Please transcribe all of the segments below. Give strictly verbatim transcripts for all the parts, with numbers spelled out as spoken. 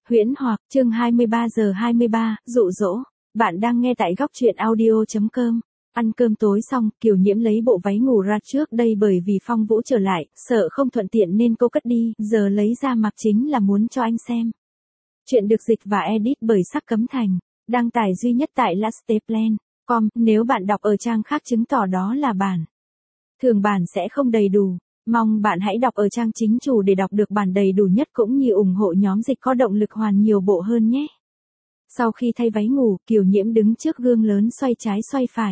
Huyễn hoặc, chương hai mươi ba giờ hai mươi ba, dụ dỗ. Bạn đang nghe tại góc truyện audio.com. Ăn cơm tối xong, Kiều Nhiễm lấy bộ váy ngủ ra trước đây bởi vì Phong Vũ trở lại, sợ không thuận tiện nên cô cất đi, giờ lấy ra mặc chính là muốn cho anh xem. Chuyện được dịch và edit bởi Sắc Cấm Thành, đăng tải duy nhất tại lasteplan chấm com, nếu bạn đọc ở trang khác chứng tỏ đó là bản. Thường bản sẽ không đầy đủ. Mong bạn hãy đọc ở trang chính chủ để đọc được bản đầy đủ nhất cũng như ủng hộ nhóm dịch có động lực hoàn nhiều bộ hơn nhé. Sau khi thay váy ngủ, Kiều Nhiễm đứng trước gương lớn xoay trái xoay phải.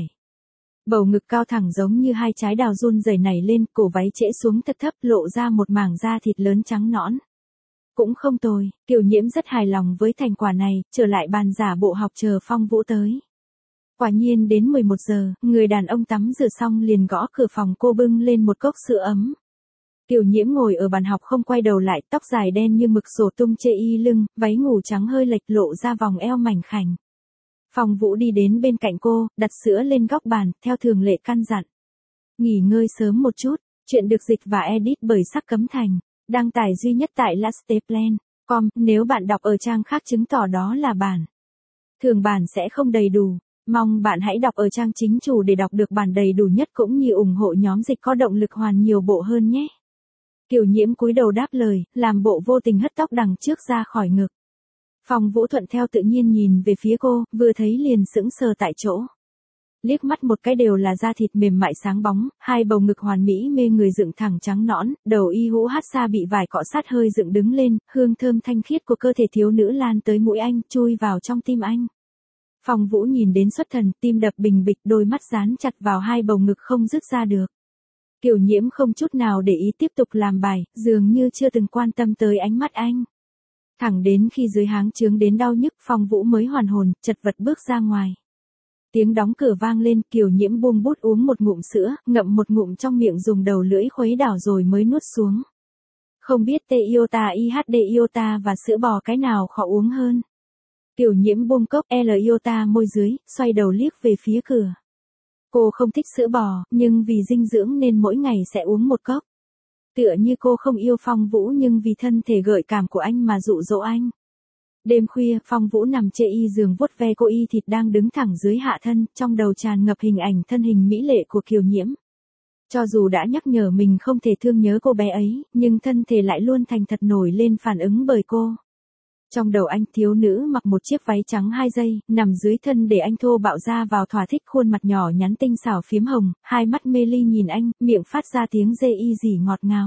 Bầu ngực cao thẳng giống như hai trái đào run rẩy nảy lên, cổ váy trễ xuống thật thấp lộ ra một mảng da thịt lớn trắng nõn. Cũng không tồi, Kiều Nhiễm rất hài lòng với thành quả này, trở lại bàn giả bộ học chờ Phong Vũ tới. Quả nhiên đến mười một giờ, người đàn ông tắm rửa xong liền gõ cửa phòng cô bưng lên một cốc sữa ấm. Kiều Nhiễm ngồi ở bàn học không quay đầu lại, tóc dài đen như mực xổ tung chê y lưng, váy ngủ trắng hơi lệch lộ ra vòng eo mảnh khảnh. Phong Vũ đi đến bên cạnh cô, đặt sữa lên góc bàn, theo thường lệ căn dặn. Nghỉ ngơi sớm một chút, chuyện được dịch và edit bởi Sắc Cấm Thành, đăng tải duy nhất tại lasteplan chấm com, nếu bạn đọc ở trang khác chứng tỏ đó là bản. Thường bản sẽ không đầy đủ. Mong bạn hãy đọc ở trang chính chủ để đọc được bản đầy đủ nhất cũng như ủng hộ nhóm dịch có động lực hoàn nhiều bộ hơn nhé. Kiều Nhiễm cúi đầu đáp lời, làm bộ vô tình hất tóc đằng trước ra khỏi ngực. Phong Vũ thuận theo tự nhiên nhìn về phía cô, vừa thấy liền sững sờ tại chỗ. Liếc mắt một cái đều là da thịt mềm mại sáng bóng, hai bầu ngực hoàn mỹ mê người dựng thẳng trắng nõn, đầu y hũ hát xa bị vải cọ sát hơi dựng đứng lên, hương thơm thanh khiết của cơ thể thiếu nữ lan tới mũi anh, chui vào trong tim anh. Phong Vũ nhìn đến xuất thần, tim đập bình bịch, đôi mắt dán chặt vào hai bầu ngực không dứt ra được. Kiều Nhiễm không chút nào để ý tiếp tục làm bài, dường như chưa từng quan tâm tới ánh mắt anh. Thẳng đến khi dưới háng chướng đến đau nhức, Phong Vũ mới hoàn hồn, chật vật bước ra ngoài. Tiếng đóng cửa vang lên, Kiều Nhiễm buông bút uống một ngụm sữa, ngậm một ngụm trong miệng dùng đầu lưỡi khuấy đảo rồi mới nuốt xuống. Không biết tê iota i hát đê iota và sữa bò cái nào khó uống hơn. Kiều Nhiễm buông cốc L iota môi dưới, xoay đầu liếc về phía cửa. Cô không thích sữa bò, nhưng vì dinh dưỡng nên mỗi ngày sẽ uống một cốc. Tựa như cô không yêu Phong Vũ nhưng vì thân thể gợi cảm của anh mà dụ dỗ anh. Đêm khuya, Phong Vũ nằm chê y giường vuốt ve cô y thịt đang đứng thẳng dưới hạ thân, trong đầu tràn ngập hình ảnh thân hình mỹ lệ của Kiều Nhiễm. Cho dù đã nhắc nhở mình không thể thương nhớ cô bé ấy, nhưng thân thể lại luôn thành thật nổi lên phản ứng bởi cô. Trong đầu anh, thiếu nữ mặc một chiếc váy trắng hai dây, nằm dưới thân để anh thô bạo ra vào thỏa thích, khuôn mặt nhỏ nhắn tinh xảo phiếm hồng, hai mắt mê ly nhìn anh, miệng phát ra tiếng dê y dỉ ngọt ngào.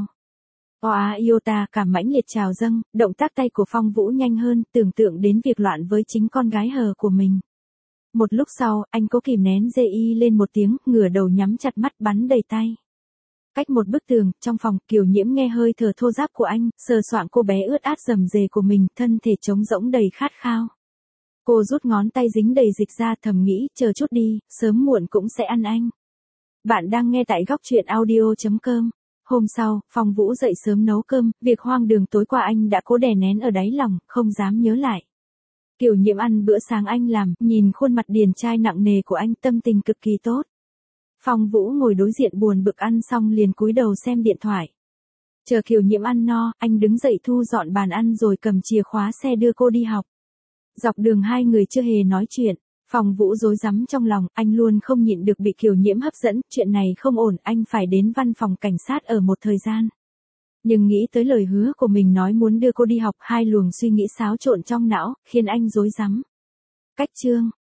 Oa iota cảm mãnh liệt trào dâng, động tác tay của Phong Vũ nhanh hơn, tưởng tượng đến việc loạn với chính con gái hờ của mình. Một lúc sau, anh cố kìm nén dê y lên một tiếng, ngửa đầu nhắm chặt mắt bắn đầy tay. Cách một bức tường, trong phòng, Kiều Nhiễm nghe hơi thở thô ráp của anh, sờ soạng cô bé ướt át rầm rề của mình, thân thể trống rỗng đầy khát khao. Cô rút ngón tay dính đầy dịch ra, thầm nghĩ, chờ chút đi, sớm muộn cũng sẽ ăn anh. Bạn đang nghe tại góc truyện audio.com. Hôm sau, Phong Vũ dậy sớm nấu cơm, việc hoang đường tối qua anh đã cố đè nén ở đáy lòng, không dám nhớ lại. Kiều Nhiễm ăn bữa sáng anh làm, nhìn khuôn mặt điển trai nặng nề của anh, tâm tình cực kỳ tốt. Phong Vũ ngồi đối diện buồn bực ăn xong liền cúi đầu xem điện thoại. Chờ Kiều Nhiễm ăn no, anh đứng dậy thu dọn bàn ăn rồi cầm chìa khóa xe đưa cô đi học. Dọc đường hai người chưa hề nói chuyện, Phong Vũ rối rắm trong lòng, anh luôn không nhịn được bị Kiều Nhiễm hấp dẫn, chuyện này không ổn, anh phải đến văn phòng cảnh sát ở một thời gian. Nhưng nghĩ tới lời hứa của mình nói muốn đưa cô đi học, hai luồng suy nghĩ xáo trộn trong não, khiến anh rối rắm. Cách chương